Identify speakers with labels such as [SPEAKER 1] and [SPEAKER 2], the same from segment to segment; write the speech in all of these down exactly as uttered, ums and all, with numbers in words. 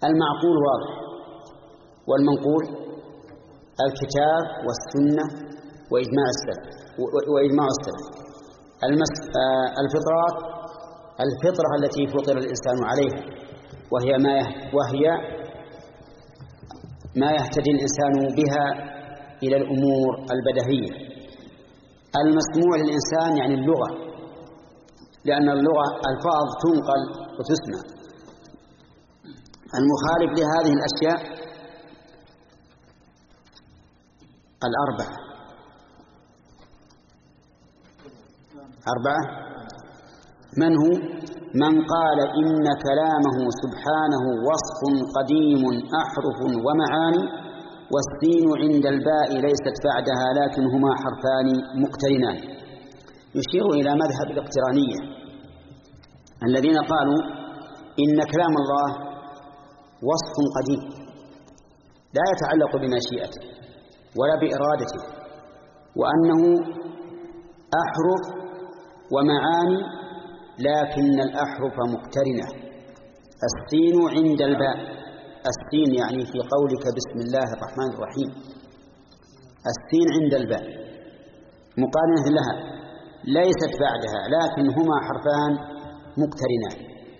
[SPEAKER 1] المعقول واضح، والمنقول الكتاب والسنة وإجماع السلف وإجماع السلف. المس... الفطرات الفطرة التي فطر الإنسان عليها، وهي ما يه... وهي ما يهتدي الإنسان بها إلى الأمور البديهية. المسموع للإنسان يعني اللغة، لأن اللغة ألفاظ تنقل وتسمع. المخالف لهذه الأشياء الأربعة أربعة من هو؟ من قال إن كلامه سبحانه وصف قديم أحرف ومعاني، والسين عند الباء ليست بعدها لكن هما حرفان مقترنان. يشير إلى مذهب الاقترانية الذين قالوا إن كلام الله وصف قديم لا يتعلق بمشيئته ولا بإرادته، وأنه أحرف ومعاني لكن الأحرف مقترنة. السين عند الباء، السين يعني في قولك بسم الله الرحمن الرحيم، السين عند الباء مقارنة لها ليست بعدها لكن هما حرفان مقترنان.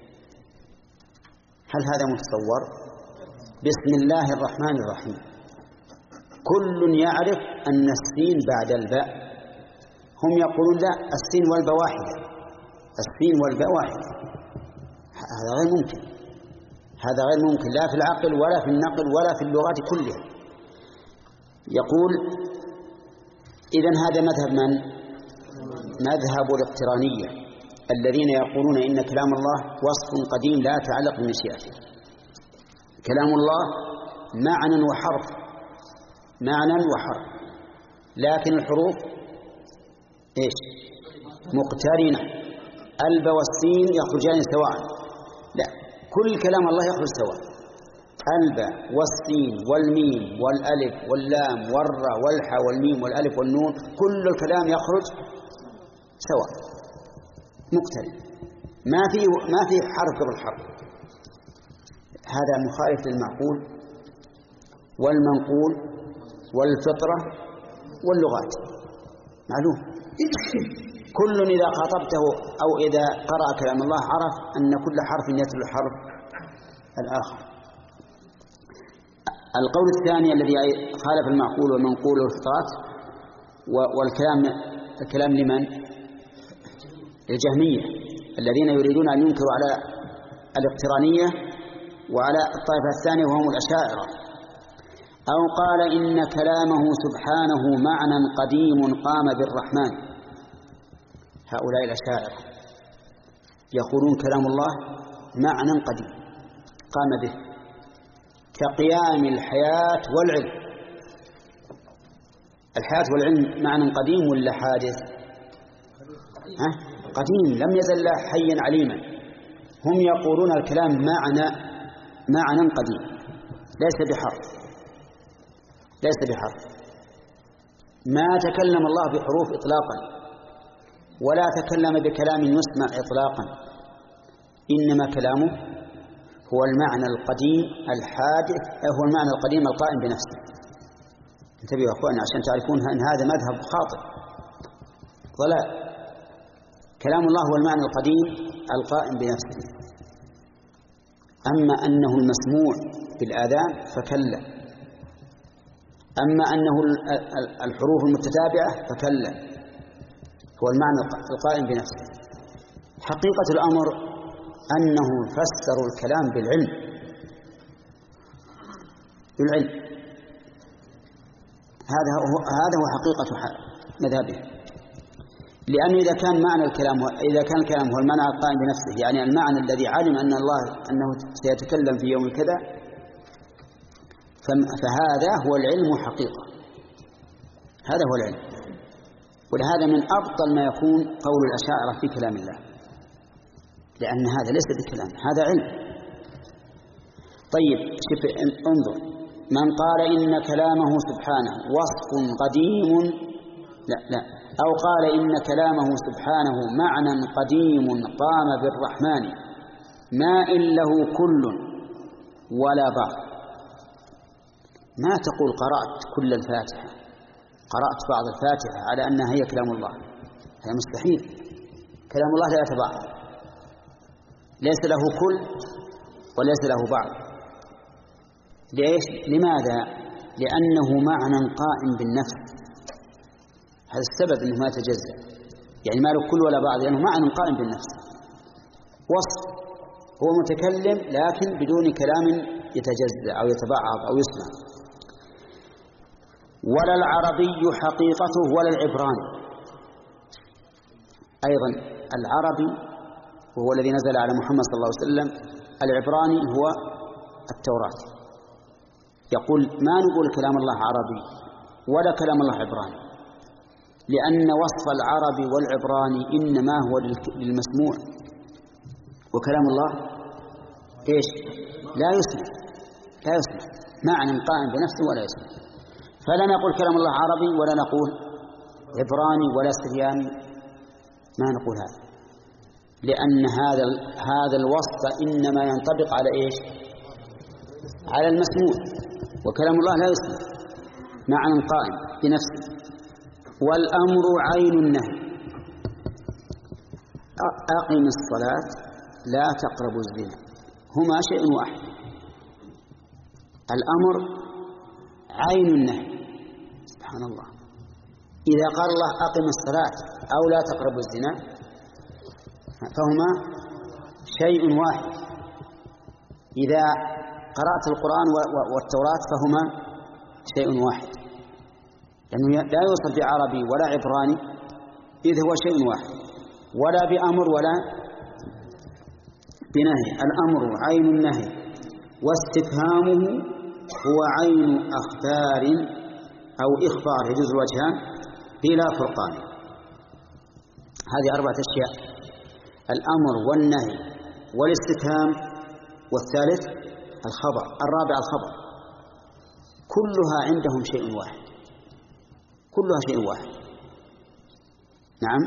[SPEAKER 1] هل هذا متصور؟ بسم الله الرحمن الرحيم كل يعرف أن السين بعد الباء، هم يقولون لا السين والباء واحدة، السين والباء واحدة. هذا غير ممكن، هذا غير ممكن لا في العقل ولا في النقل ولا في اللغات كلها. يقول إذن هذا مذهب من؟ مذهب الاقترانية الذين يقولون إن كلام الله وصف قديم لا يتعلق بمشيئته. كلام الله معنى وحرف، معنى وحرف، لكن الحروف إيش؟ مقترنة. الباء والسين يخرجان سواء، لا، كل كلام الله يخرج سواء. الباء والسين والميم والألف واللام والراء والحاء والميم والألف والنون كل الكلام يخرج سواء مقترن، ما في ما في حرف قبل حرف. هذا مخالف للمعقول والمنقول والفطرة واللغات، معلوم. كل إذا خاطبته أو إذا قرأ كلام الله عرف أن كل حرف يتلو الحرف الآخر. القول الثاني الذي خالف المعقول والمنقول والفطرات والكلام، الكلام لمن؟ الجهمية الذين يريدون أن ينكروا على الاقترانية وعلى الطائفة الثانية وهم الأشاعرة. أو قال إن كلامه سبحانه معنى قديم قام بالرحمن. هؤلاء الأشاعرة يقولون كلام الله معنى قديم قام به كقيام الحياة والعلم. الحياة والعلم معنى قديم ولا حادث؟ ها؟ قديم، لم يزل حيا عليما. هم يقولون الكلام معنى معنى قديم ليس بحرف، ليس بحرف. ما تكلم الله بحروف إطلاقا ولا تكلم بكلام يسمع إطلاقا، إنما كلامه هو المعنى القديم الحادث، هو المعنى القديم القائم بنفسه. انتبهوا يا أخواني عشان تعرفون أن هذا مذهب خاطئ ضلال. كلام الله هو المعنى القديم القائم بنفسه. أما أنه المسموع بالآذان فكلا، أما أنه الحروف المتتابعة فكلا، هو المعنى القائم بنفسه. حقيقة الأمر أنه فسر الكلام بالعلم بالعلم هذا هو هذا هو حقيقة مذهبه. لأنه إذا كان معنى الكلام إذا كان الكلام هو المعنى القائم بنفسه، يعني المعنى الذي علم أن الله أنه سيتكلم في يوم كذا، فهذا هو العلم حقيقة، هذا هو العلم. ولهذا من أبطل ما يكون قول الأشاعرة في كلام الله، لأن هذا ليس بكلام، هذا علم. طيب شوف انظر، من قال إن كلامه سبحانه وصف قديم، لا لا أو قال إن كلامه سبحانه معنى قديم قام بالرحمن ما إن له كل ولا بعض. ما تقول قرأت كل الفاتحة، قرأت بعض الفاتحة على أنها هي كلام الله، هذا مستحيل. كلام الله لا يتبعض، ليس له كل وليس له بعض. ليش؟ لماذا؟ لأنه معنى قائم بالنفس، هذا السبب أنه ما يتجزأ، يعني ما له كل ولا بعض، لأنه معنى قائم بالنفس. وصف، هو متكلم لكن بدون كلام يتجزأ أو يتبعض أو يسمع. ولا العربي حقيقته ولا العبراني. أيضا العربي وهو الذي نزل على محمد صلى الله عليه وسلم، العبراني هو التوراة. يقول ما نقول كلام الله عربي ولا كلام الله عبراني، لأن وصف العربي والعبراني إنما هو للمسموع، وكلام الله إيش؟ لا يسمع، لا يسمع، معنى قائم بنفسه ولا يسمع. فلا نقول كلام الله عربي ولا نقول عبراني ولا سرياني، ما نقول هذا، لأن هذا هذا الوصف إنما ينطبق على إيش؟ على المسموع، وكلام الله لا يسمع، معنى قائم بنفسه. والأمر عين النهي. أقم الصلاة لا تقربوا الزنا، هما شيء واحد. الأمر عين النهي، سبحان الله. إذا قال الله أقم الصلاة أو لا تقربوا الزنا فهما شيء واحد. إذا قرأت القرآن والتوراة فهما شيء واحد، لأنه لا يوصف بعربي ولا عبراني، إذ هو شيء واحد، ولا بأمر ولا بنهي. الأمر عين النهي، واستفهامه هو عين أخبار أو إخبار، يجوز الوجهان بلا فرقان. هذه أربعة أشياء: الأمر والنهي والاستفهام، والثالث الخبر، الرابع الخبر. كلها عندهم شيء واحد، كلها شيء واحد. نعم.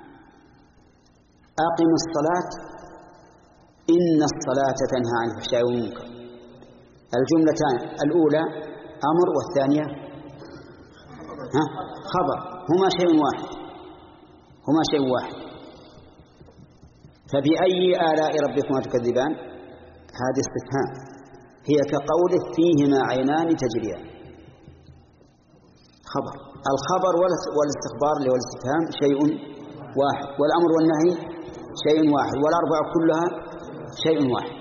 [SPEAKER 1] أقم الصلاة إن الصلاة تنهى عن الفحشاء والمنكر. الجملتان الأولى أمر والثانية ها خبر، هما شيء واحد، هما شيء واحد. فبأي آلاء ربكما تكذبان؟ هذا استفهام، هي كقوله فيهما عينان تجريان. خبر. الخبر والاستخبار اللي هو الاستفهام شيء واحد، والأمر والنهي شيء واحد، والأربع كلها شيء واحد.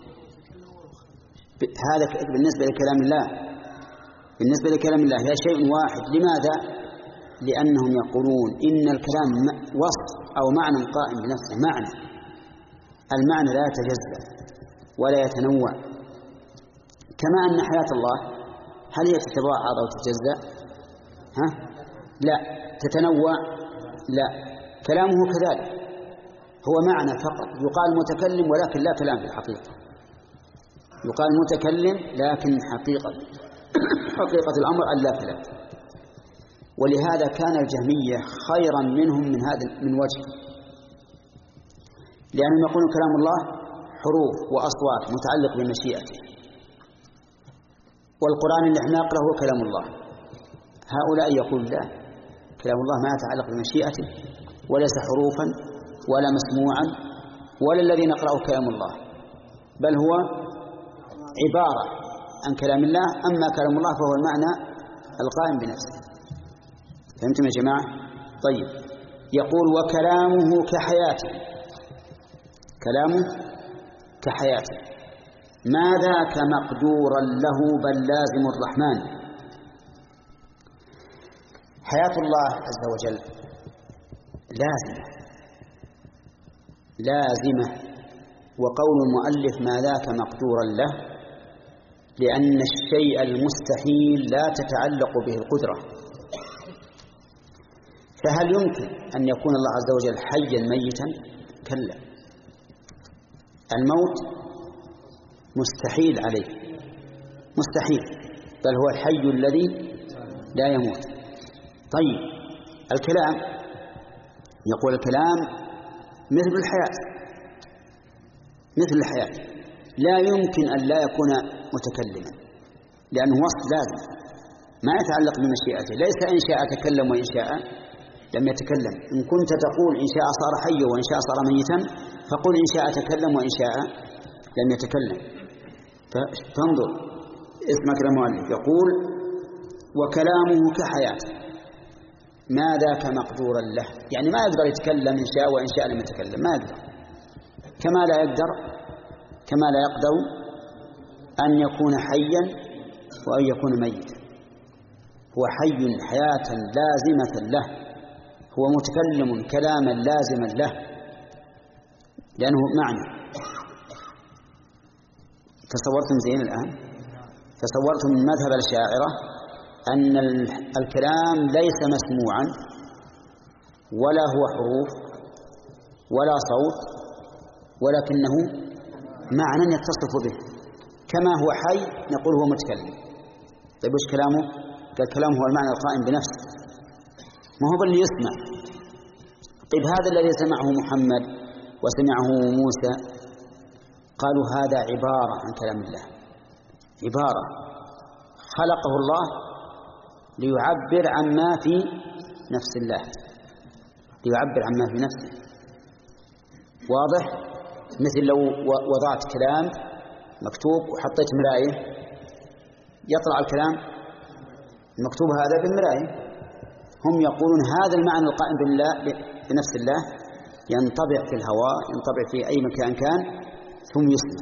[SPEAKER 1] هذا بالنسبة لكلام الله، بالنسبة لكلام الله هي شيء واحد. لماذا؟ لأنهم يقولون إن الكلام وصف أو معنى قائم بنفسه، معنى، المعنى لا يتجزأ ولا يتنوع. كما أن حياة الله هل هي تتباعد أو تتجزأ؟ ها؟ لا. تتنوع؟ لا. كلامه كذلك، هو معنى فقط، يقال متكلم ولكن لا كلام في الحقيقة، يقال متكلم لكن حقيقة حقيقة الأمر أن لا كلام. ولهذا كان الجهمية خيرا منهم من هذا من وجه، لأنهم يقولون كلام الله حروف وأصوات متعلق بمشيئته، والقرآن اللي احنا نقرأه هو كلام الله. هؤلاء يقول لا، كلام الله ما يتعلق بمشيئته، وليس حروفا ولا مسموعا ولا الذي نقرأه كلام الله، بل هو عبارة عن كلام الله. أما كلام الله فهو المعنى القائم بنفسه. فهمتم يا جماعة؟ طيب. يقول وكلامه كحياته، كلامه كحياته، ما ذاك مقدورا له بل لازم الرحمن. حياة الله عز وجل لازمة لازمة وقول المؤلف ما ذاك مقدورا له، لأن الشيء المستحيل لا تتعلق به القدرة. فهل يمكن أن يكون الله عز وجل حيا ميتا؟ كلا، الموت مستحيل عليه، مستحيل، بل هو الحي الذي لا يموت. طيب الكلام، يقول الكلام مثل الحياة، مثل الحياة، لا يمكن أن لا يكون متكلما، لأنه وصف لازم ما يتعلق بمشيئته. ليس إن شاء تكلم وإن شاء لم يتكلم. إن كنت تقول إن شاء صار حيا وإن شاء صار ميتا، فقل إن شاء تكلم وإن شاء لم يتكلم. فانظر، اسمع كلام المؤلف يقول: وكلامه كحياته، ما ذاك مقدورا له، يعني ما يقدر يتكلم إن شاء وإن شاء لم يتكلم، ما يقدر، كما لا يقدر كما لا يقدر أن يكون حيا وأن يكون ميتا. هو حي حياة لازمة له، هو متكلم كلاما لازما له، لأنه معنى. تصورتم زين الآن؟ تصورتم من مذهب الأشاعرة أن الكلام ليس مسموعا ولا هو حروف ولا صوت، ولكنه معنى يتصف به، كما هو حي نقول هو متكلم. طيب وش كلامه؟ الكلام هو المعنى القائم بنفسه، ما هو باللي يسمع. طيب هذا الذي سمعه محمد وسمعه موسى، قالوا هذا عبارة عن كلام الله، عبارة خلقه الله ليعبر عما في نفس الله، ليعبر عما في نفسه. واضح؟ مثل لو وضعت كلام مكتوب وحطيت مراية، يطلع الكلام المكتوب هذا بالمراية. هم يقولون هذا المعنى القائم بالله بنفس الله ينطبع في الهواء، ينطبع في أي مكان كان ثم يسمع.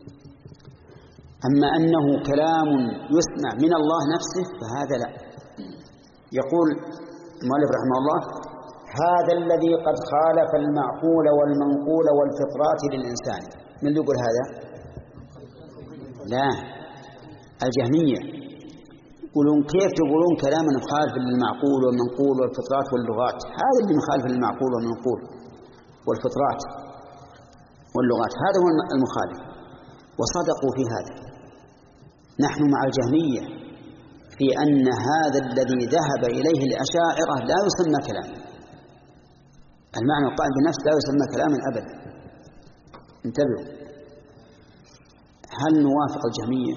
[SPEAKER 1] أما أنه كلام يسمع من الله نفسه فهذا لا. يقول المؤلف رحمه الله: هذا الذي قد خالف المعقول والمنقول والفطرات للإنسان. من اللي يقول هذا؟ لا، الجهمية. يقولون كيف تقولون كلاما مخالف للمعقول والمنقول والفطرات واللغات؟ هذا اللي مخالف للمعقول والمنقول والفطرات واللغات، هذا هو المخالف. وصدقوا في هذا. نحن مع الجهمية في أن هذا الذي ذهب إليه الأشاعرة لا يسمى كلاما. المعنى القائم بالنفس لا يسمى كلاما أبدا. انتبهوا. هل نوافق الجهمية؟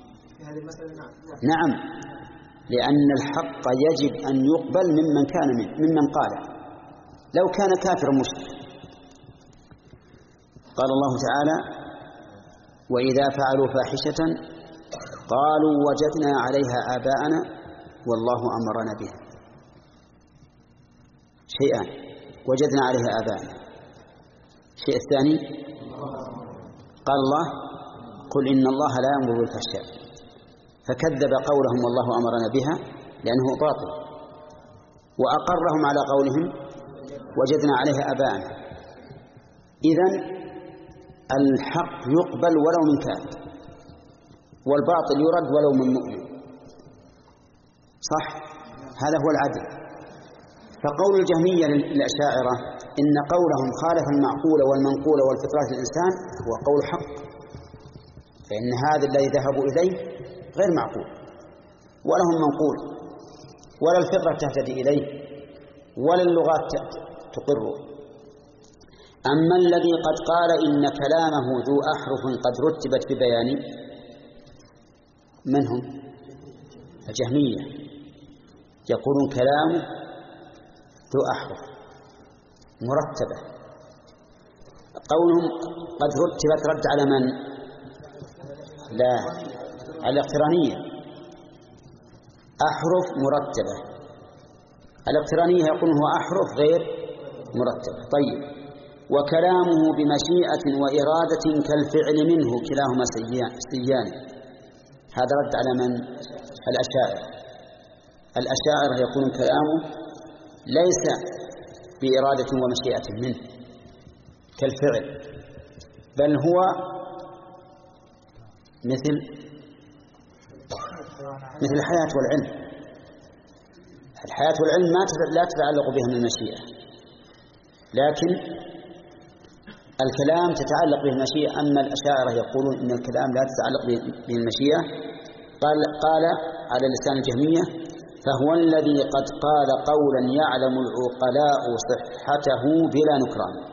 [SPEAKER 1] نعم، لأن الحق يجب أن يقبل ممن كان منه، ممن قاله، لو كان كافر مشرك. قال الله تعالى: وإذا فعلوا فاحشة قالوا وجدنا عليها آباءنا والله أمرنا بها. شيئان: وجدنا عليها آباءنا. الشيء الثاني قال الله: قل إن الله لا يأمر بالفحشاء، فكذب قولهم والله أمرنا بها لأنه باطل، وأقرهم على قولهم وجدنا عليها آباءنا. إذن الحق يقبل ولو من كافر، والباطل يرد ولو من مؤمن. صح؟ هذا هو العدل. فقول الجهمية للأشاعرة إن قولهم خالف المعقول والمنقول والفطرات الإنسان هو قول حق، فإن هذا الذي ذهبوا إليه غير معقول ولا هم منقول ولا الفطرة تهتدي إليه ولا اللغات تقره. أما الذي قد قال إن كلامه ذو أحرف قد رتبت ببيان، من هم؟ الجهمية. يقولون كلامه ذو أحرف مرتبة. قولهم قد رتبت رد على من؟ لا، على الاقترانية. أحرف مرتبة. الاقترانية يقولون هو أحرف غير مرتبة. طيب، وكلامه بمشيئة وإرادة كالفعل منه كلاهما سيان. هذا رد على من؟ الأشاعرة. الأشاعرة يقولون كلامه ليس بإرادة ومشيئة منه كالفعل، بل هو مثل مثل الحياة والعلم. الحياة والعلم ما لا تتعلق بها من المشيئة، لكن الكلام تتعلق به المشيئة. أما الأشاعرة يقولون إن الكلام لا تتعلق به المشيئة. قال قال على لسان الجهمية: فهو الذي قد قال قولا يعلم العقلاء صحته بلا نكران.